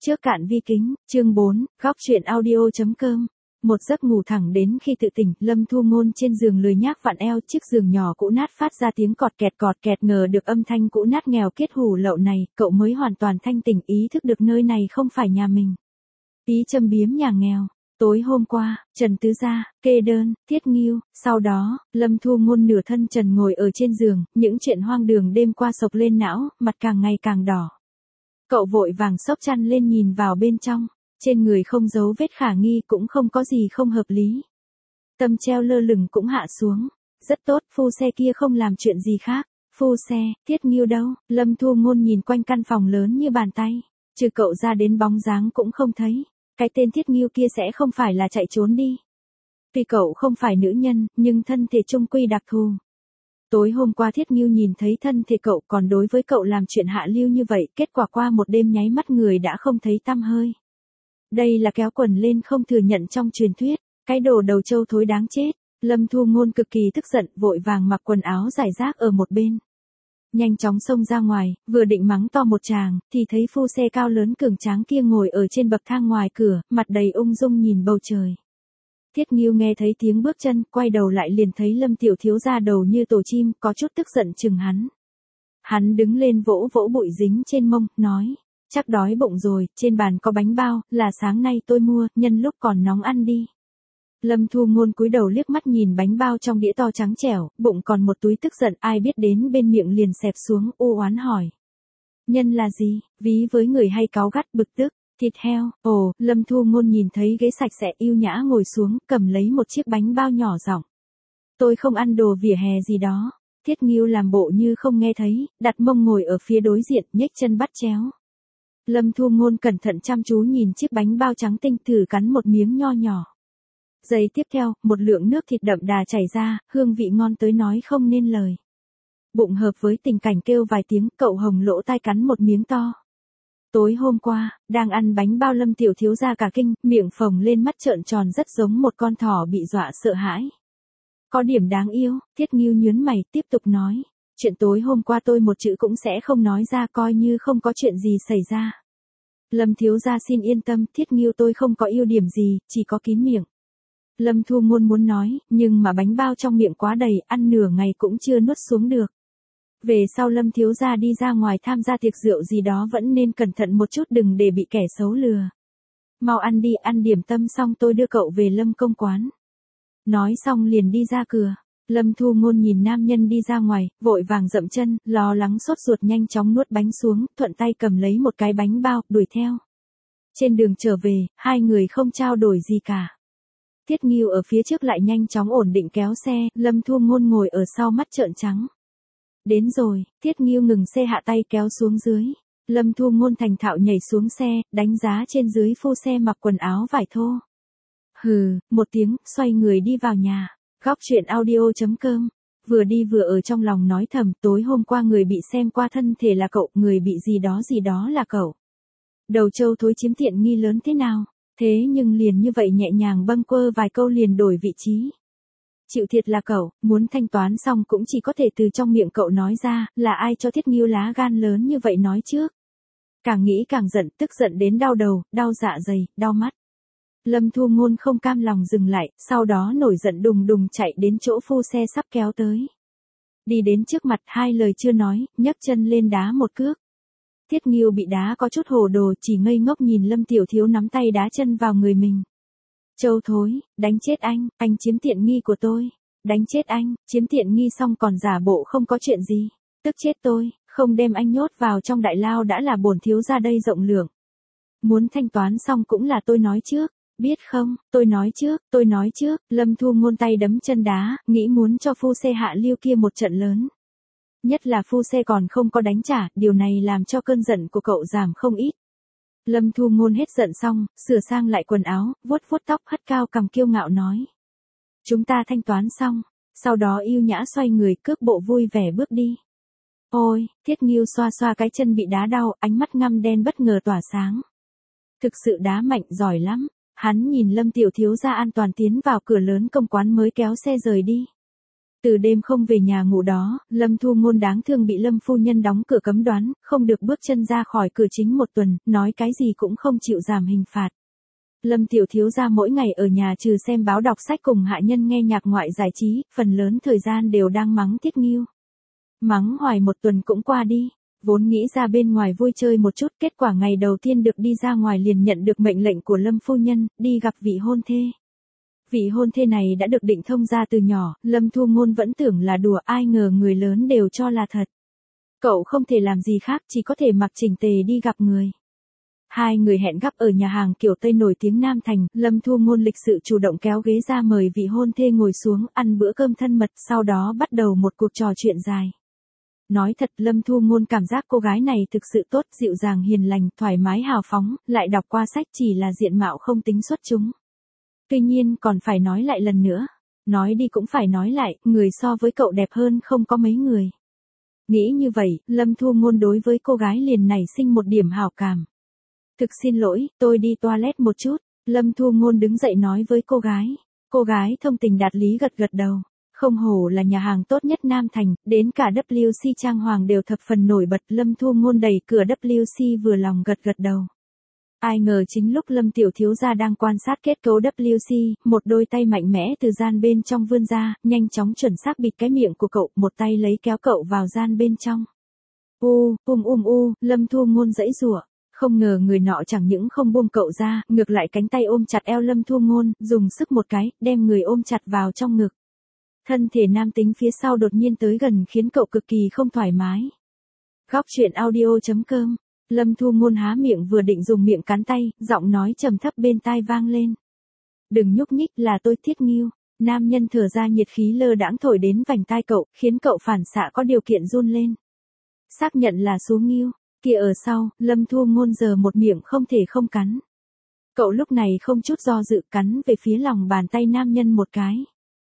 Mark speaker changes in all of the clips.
Speaker 1: Trước cạn vi kính, chương 4, góc truyện audio.com. Một giấc ngủ thẳng đến khi tự tỉnh, Lâm Thu Ngôn trên giường lười nhác vặn eo, chiếc giường nhỏ cũ nát phát ra tiếng cọt kẹt ngờ được âm thanh cũ nát nghèo kiết hủ lậu này, cậu mới hoàn toàn thanh tỉnh ý thức được nơi này không phải nhà mình. Tí châm biếm nhà nghèo. Tối hôm qua, Trần Tứ Gia, kê đơn, Thiết Ngưu, sau đó, Lâm Thu Ngôn nửa thân trần ngồi ở trên giường, những chuyện hoang đường đêm qua sộc lên não, mặt càng ngày càng đỏ. Cậu vội vàng xốc chăn lên nhìn vào bên trong, trên người không dấu vết khả nghi cũng không có gì không hợp lý. Tâm treo lơ lửng cũng hạ xuống, rất tốt, phu xe kia không làm chuyện gì khác. Phu xe, Thiết Ngưu đâu? Lâm Thu Ngôn nhìn quanh căn phòng lớn như bàn tay, trừ cậu ra đến bóng dáng cũng không thấy. Cái tên Thiết Ngưu kia sẽ không phải là chạy trốn đi. Tuy cậu không phải nữ nhân, nhưng thân thể chung quy đặc thù. Tối hôm qua Thiết Ngưu nhìn thấy thân thể cậu, còn đối với cậu làm chuyện hạ lưu như vậy, kết quả qua một đêm nháy mắt người đã không thấy tăm hơi. Đây là kéo quần lên không thừa nhận trong truyền thuyết, cái đồ đầu trâu thối đáng chết. Lâm Thu Ngôn cực kỳ tức giận, vội vàng mặc quần áo rải rác ở một bên. Nhanh chóng xông ra ngoài, vừa định mắng to một tràng, thì thấy phu xe cao lớn cường tráng kia ngồi ở trên bậc thang ngoài cửa, mặt đầy ung dung nhìn bầu trời. Thiết Ngưu nghe thấy tiếng bước chân, quay đầu lại liền thấy Lâm tiểu thiếu gia đầu như tổ chim, có chút tức giận chừng hắn. Hắn đứng lên vỗ vỗ bụi dính trên mông, nói, chắc đói bụng rồi, trên bàn có bánh bao, là sáng nay tôi mua, nhân lúc còn nóng ăn đi. Lâm Thu Ngôn cúi đầu liếc mắt nhìn bánh bao trong đĩa to trắng trẻo, bụng còn một túi tức giận, ai biết đến bên miệng liền xẹp xuống, u oán hỏi. Nhân là gì? Ví với người hay cáu gắt bực tức. Thịt heo. Ồ, Lâm Thu Ngôn nhìn thấy ghế sạch sẽ yêu nhã ngồi xuống, cầm lấy một chiếc bánh bao nhỏ giọng. Tôi không ăn đồ vỉa hè gì đó. Thiết Ngưu làm bộ như không nghe thấy, đặt mông ngồi ở phía đối diện, nhếch chân bắt chéo. Lâm Thu Ngôn cẩn thận chăm chú nhìn chiếc bánh bao trắng tinh, thử cắn một miếng nho nhỏ. Giây tiếp theo, một lượng nước thịt đậm đà chảy ra, hương vị ngon tới nói không nên lời. Bụng hợp với tình cảnh kêu vài tiếng, cậu hồng lỗ tai cắn một miếng to. Tối hôm qua, đang ăn bánh bao Lâm tiểu thiếu gia cả kinh, miệng phồng lên, mắt trợn tròn rất giống một con thỏ bị dọa sợ hãi. Có điểm đáng yêu. Thiết Ngưu nhướng mày, tiếp tục nói. Chuyện tối hôm qua tôi một chữ cũng sẽ không nói ra, coi như không có chuyện gì xảy ra. Lâm thiếu gia xin yên tâm, Thiết Ngưu tôi không có ưu điểm gì, chỉ có kín miệng. Lâm Thu Ngôn muốn nói, nhưng mà bánh bao trong miệng quá đầy, ăn nửa ngày cũng chưa nuốt xuống được. Về sau Lâm thiếu gia đi ra ngoài tham gia tiệc rượu gì đó vẫn nên cẩn thận một chút, đừng để bị kẻ xấu lừa. Mau ăn đi, ăn điểm tâm xong tôi đưa cậu về Lâm công quán. Nói xong liền đi ra cửa. Lâm Thu Ngôn nhìn nam nhân đi ra ngoài, vội vàng dậm chân, lo lắng sốt ruột nhanh chóng nuốt bánh xuống, thuận tay cầm lấy một cái bánh bao, đuổi theo. Trên đường trở về, hai người không trao đổi gì cả. Thiết Ngưu ở phía trước lại nhanh chóng ổn định kéo xe, Lâm Thu Ngôn ngồi ở sau mắt trợn trắng. Đến rồi, Thiết Ngưu ngừng xe hạ tay kéo xuống dưới. Lâm Thu Ngôn thành thạo nhảy xuống xe, đánh giá trên dưới phu xe mặc quần áo vải thô. Hừ, một tiếng, xoay người đi vào nhà. Góc truyện audio.com. Vừa đi vừa ở trong lòng nói thầm, tối hôm qua người bị xem qua thân thể là cậu, người bị gì đó là cậu. Đầu trâu thối chiếm tiện nghi lớn thế nào? Thế nhưng liền như vậy nhẹ nhàng bâng quơ vài câu liền đổi vị trí. Chịu thiệt là cậu, muốn thanh toán xong cũng chỉ có thể từ trong miệng cậu nói ra, là ai cho Thiết Ngưu lá gan lớn như vậy nói trước. Càng nghĩ càng giận, tức giận đến đau đầu, đau dạ dày, đau mắt. Lâm Thu Ngôn không cam lòng dừng lại, sau đó nổi giận đùng đùng chạy đến chỗ phu xe sắp kéo tới. Đi đến trước mặt, hai lời chưa nói, nhấc chân lên đá một cước. Thiết Ngưu bị đá có chút hồ đồ, chỉ ngây ngốc nhìn Lâm tiểu thiếu nắm tay đá chân vào người mình. Châu thối, đánh chết anh chiếm tiện nghi của tôi. Đánh chết anh, chiếm tiện nghi xong còn giả bộ không có chuyện gì. Tức chết tôi, không đem anh nhốt vào trong đại lao đã là bổn thiếu gia đây rộng lượng. Muốn thanh toán xong cũng là tôi nói trước, biết không, tôi nói trước. Lâm Thu Ngôn tay đấm chân đá, nghĩ muốn cho phu xe hạ lưu kia một trận lớn. Nhất là phu xe còn không có đánh trả, điều này làm cho cơn giận của cậu giảm không ít. Lâm Thu Ngôn hết giận xong, sửa sang lại quần áo, vuốt tóc, hất cao cằm kiêu ngạo nói. Chúng ta thanh toán xong, sau đó yêu nhã xoay người cước bộ vui vẻ bước đi. Ôi, Thiết Ngưu xoa xoa cái chân bị đá đau, ánh mắt ngăm đen bất ngờ tỏa sáng. Thực sự đá mạnh giỏi lắm, hắn nhìn Lâm tiểu thiếu gia an toàn tiến vào cửa lớn công quán mới kéo xe rời đi. Từ đêm không về nhà ngủ đó, Lâm Thu Ngôn đáng thương bị Lâm phu nhân đóng cửa cấm đoán, không được bước chân ra khỏi cửa chính một tuần, nói cái gì cũng không chịu giảm hình phạt. Lâm tiểu thiếu gia mỗi ngày ở nhà trừ xem báo đọc sách cùng hạ nhân nghe nhạc ngoại giải trí, phần lớn thời gian đều đang mắng Tiết Nghiêu. Mắng hoài một tuần cũng qua đi, vốn nghĩ ra bên ngoài vui chơi một chút, kết quả ngày đầu tiên được đi ra ngoài liền nhận được mệnh lệnh của Lâm phu nhân, đi gặp vị hôn thê. Vị hôn thê này đã được định thông ra từ nhỏ, Lâm Thu Ngôn vẫn tưởng là đùa, ai ngờ người lớn đều cho là thật. Cậu không thể làm gì khác, chỉ có thể mặc chỉnh tề đi gặp người. Hai người hẹn gặp ở nhà hàng kiểu Tây nổi tiếng Nam Thành, Lâm Thu Ngôn lịch sự chủ động kéo ghế ra mời vị hôn thê ngồi xuống ăn bữa cơm thân mật, sau đó bắt đầu một cuộc trò chuyện dài. Nói thật, Lâm Thu Ngôn cảm giác cô gái này thực sự tốt, dịu dàng hiền lành, thoải mái hào phóng, lại đọc qua sách, chỉ là diện mạo không tính xuất chúng. Tuy nhiên còn phải nói lại lần nữa. Nói đi cũng phải nói lại, người so với cậu đẹp hơn không có mấy người. Nghĩ như vậy, Lâm Thu Ngôn đối với cô gái liền nảy sinh một điểm hảo cảm. Thực xin lỗi, tôi đi toilet một chút. Lâm Thu Ngôn đứng dậy nói với cô gái. Cô gái thông tình đạt lý gật gật đầu. Không hổ là nhà hàng tốt nhất Nam Thành, đến cả WC trang hoàng đều thập phần nổi bật. Lâm Thu Ngôn đẩy cửa WC vừa lòng gật gật đầu. Ai ngờ chính lúc Lâm tiểu thiếu gia đang quan sát kết cấu WC, một đôi tay mạnh mẽ từ gian bên trong vươn ra, nhanh chóng chuẩn xác bịt cái miệng của cậu, một tay lấy kéo cậu vào gian bên trong. Lâm Thu Ngôn giãy giụa. Không ngờ người nọ chẳng những không buông cậu ra, ngược lại cánh tay ôm chặt eo Lâm Thu Ngôn, dùng sức một cái, đem người ôm chặt vào trong ngực. Thân thể nam tính phía sau đột nhiên tới gần khiến cậu cực kỳ không thoải mái. Góc truyện audio.com. Lâm Thu Ngôn há miệng vừa định dùng miệng cắn tay, giọng nói trầm thấp bên tai vang lên. Đừng nhúc nhích, là tôi Tiết Nghiêu. Nam nhân thở ra nhiệt khí lơ đãng thổi đến vành tai cậu, khiến cậu phản xạ có điều kiện run lên. Xác nhận là số Nghiêu. Kia ở sau, Lâm Thu Ngôn giờ một miệng không thể không cắn. Cậu lúc này không chút do dự cắn về phía lòng bàn tay nam nhân một cái.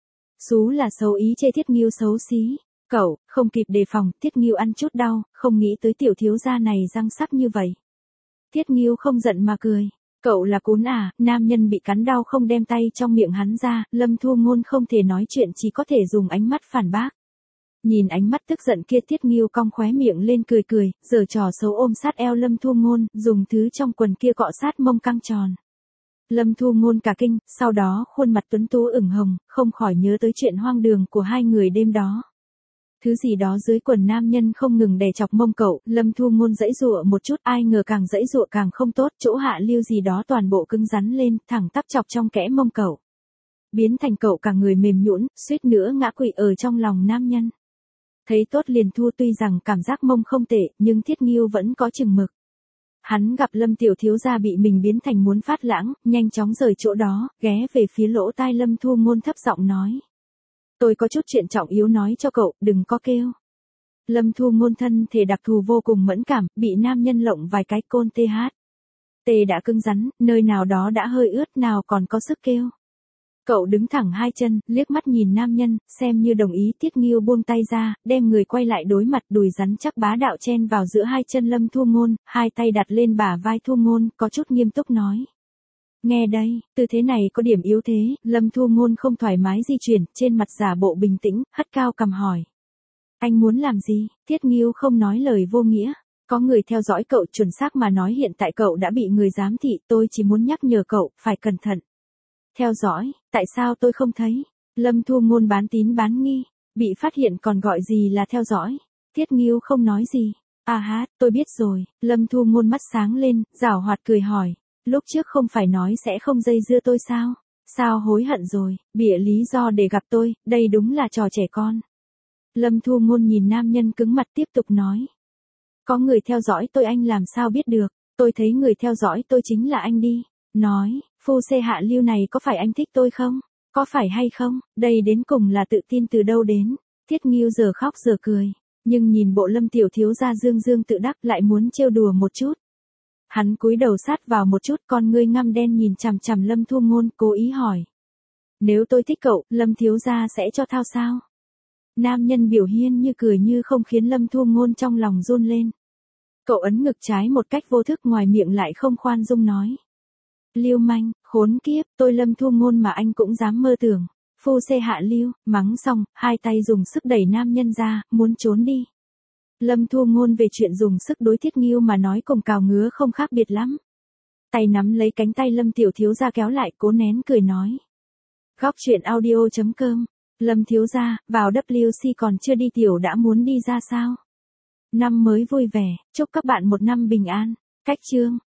Speaker 1: Xú là xấu ý chê Tiết Nghiêu xấu xí. Cậu, không kịp đề phòng, Tiết Nghiêu ăn chút đau, không nghĩ tới tiểu thiếu gia này răng sắc như vậy. Tiết Nghiêu không giận mà cười. Cậu là cún à, nam nhân bị cắn đau không đem tay trong miệng hắn ra, Lâm Thu Ngôn không thể nói chuyện, chỉ có thể dùng ánh mắt phản bác. Nhìn ánh mắt tức giận kia, Tiết Nghiêu cong khóe miệng lên cười cười, giở trò xấu ôm sát eo Lâm Thu Ngôn, dùng thứ trong quần kia cọ sát mông căng tròn. Lâm Thu Ngôn cả kinh, sau đó khuôn mặt tuấn tú ửng hồng, không khỏi nhớ tới chuyện hoang đường của hai người đêm đó. Thứ gì đó dưới quần nam nhân không ngừng đè chọc mông cậu, Lâm Thu Ngôn giãy giụa một chút, ai ngờ càng giãy giụa càng không tốt, chỗ hạ lưu gì đó toàn bộ cứng rắn lên, thẳng tắp chọc trong kẽ mông cậu. Biến thành cậu cả người mềm nhũn, suýt nữa ngã quỵ ở trong lòng nam nhân. Thấy tốt liền thua, tuy rằng cảm giác mông không tệ, nhưng Tiết Nghiêu vẫn có chừng mực. Hắn gặp Lâm tiểu thiếu gia bị mình biến thành muốn phát lãng, nhanh chóng rời chỗ đó, ghé về phía lỗ tai Lâm Thu Ngôn thấp giọng nói. Tôi có chút chuyện trọng yếu nói cho cậu, đừng có kêu. Lâm Thu Ngôn thân thể đặc thù vô cùng mẫn cảm, bị nam nhân lộng vài cái côn TH. Tê đã cứng rắn, nơi nào đó đã hơi ướt, nào còn có sức kêu. Cậu đứng thẳng hai chân, liếc mắt nhìn nam nhân, xem như đồng ý. Tiết Nghiêu buông tay ra, đem người quay lại đối mặt, đùi rắn chắc bá đạo chen vào giữa hai chân Lâm Thu Ngôn, hai tay đặt lên bả vai Thu Ngôn, có chút nghiêm túc nói. Nghe đây, tư thế này có điểm yếu thế, Lâm Thu Ngôn không thoải mái di chuyển, trên mặt giả bộ bình tĩnh, hất cao cằm hỏi. Anh muốn làm gì? Tiết Nghiêu không nói lời vô nghĩa. Có người theo dõi cậu, chuẩn xác mà nói hiện tại cậu đã bị người giám thị, tôi chỉ muốn nhắc nhở cậu, phải cẩn thận. Theo dõi, tại sao tôi không thấy? Lâm Thu Ngôn bán tín bán nghi, bị phát hiện còn gọi gì là theo dõi? Tiết Nghiêu không nói gì. À ha, tôi biết rồi. Lâm Thu Ngôn mắt sáng lên, giảo hoạt cười hỏi. Lúc trước không phải nói sẽ không dây dưa tôi sao? Sao hối hận rồi, bịa lý do để gặp tôi, đây đúng là trò trẻ con. Lâm Thu Ngôn nhìn nam nhân cứng mặt tiếp tục nói. Có người theo dõi tôi, anh làm sao biết được, tôi thấy người theo dõi tôi chính là anh đi. Nói, phu xe hạ lưu này có phải anh thích tôi không? Có phải hay không? Đây đến cùng là tự tin từ đâu đến? Tiết Nghiêu giờ khóc giờ cười, nhưng nhìn bộ Lâm tiểu thiếu gia dương dương tự đắc lại muốn trêu đùa một chút. Hắn cúi đầu sát vào một chút, con ngươi ngăm đen nhìn chằm chằm Lâm Thu Ngôn, cố ý hỏi. Nếu tôi thích cậu, Lâm thiếu gia sẽ cho thao sao? Nam nhân biểu hiện như cười như không khiến Lâm Thu Ngôn trong lòng run lên. Cậu ấn ngực trái một cách vô thức, ngoài miệng lại không khoan dung nói. Lưu manh, khốn kiếp, tôi Lâm Thu Ngôn mà anh cũng dám mơ tưởng. Phu xê hạ lưu, mắng xong, hai tay dùng sức đẩy nam nhân ra, muốn trốn đi. Lâm Thu Ngôn về chuyện dùng sức đối Thiết Ngưu mà nói cùng cào ngứa không khác biệt lắm. Tay nắm lấy cánh tay Lâm Tiểu Thiếu Gia kéo lại, cố nén cười nói. Góc truyện audio.com. Lâm Thiếu Gia, vào WC còn chưa đi tiểu đã muốn đi ra sao? Năm mới vui vẻ, chúc các bạn một năm bình an. Cách chương.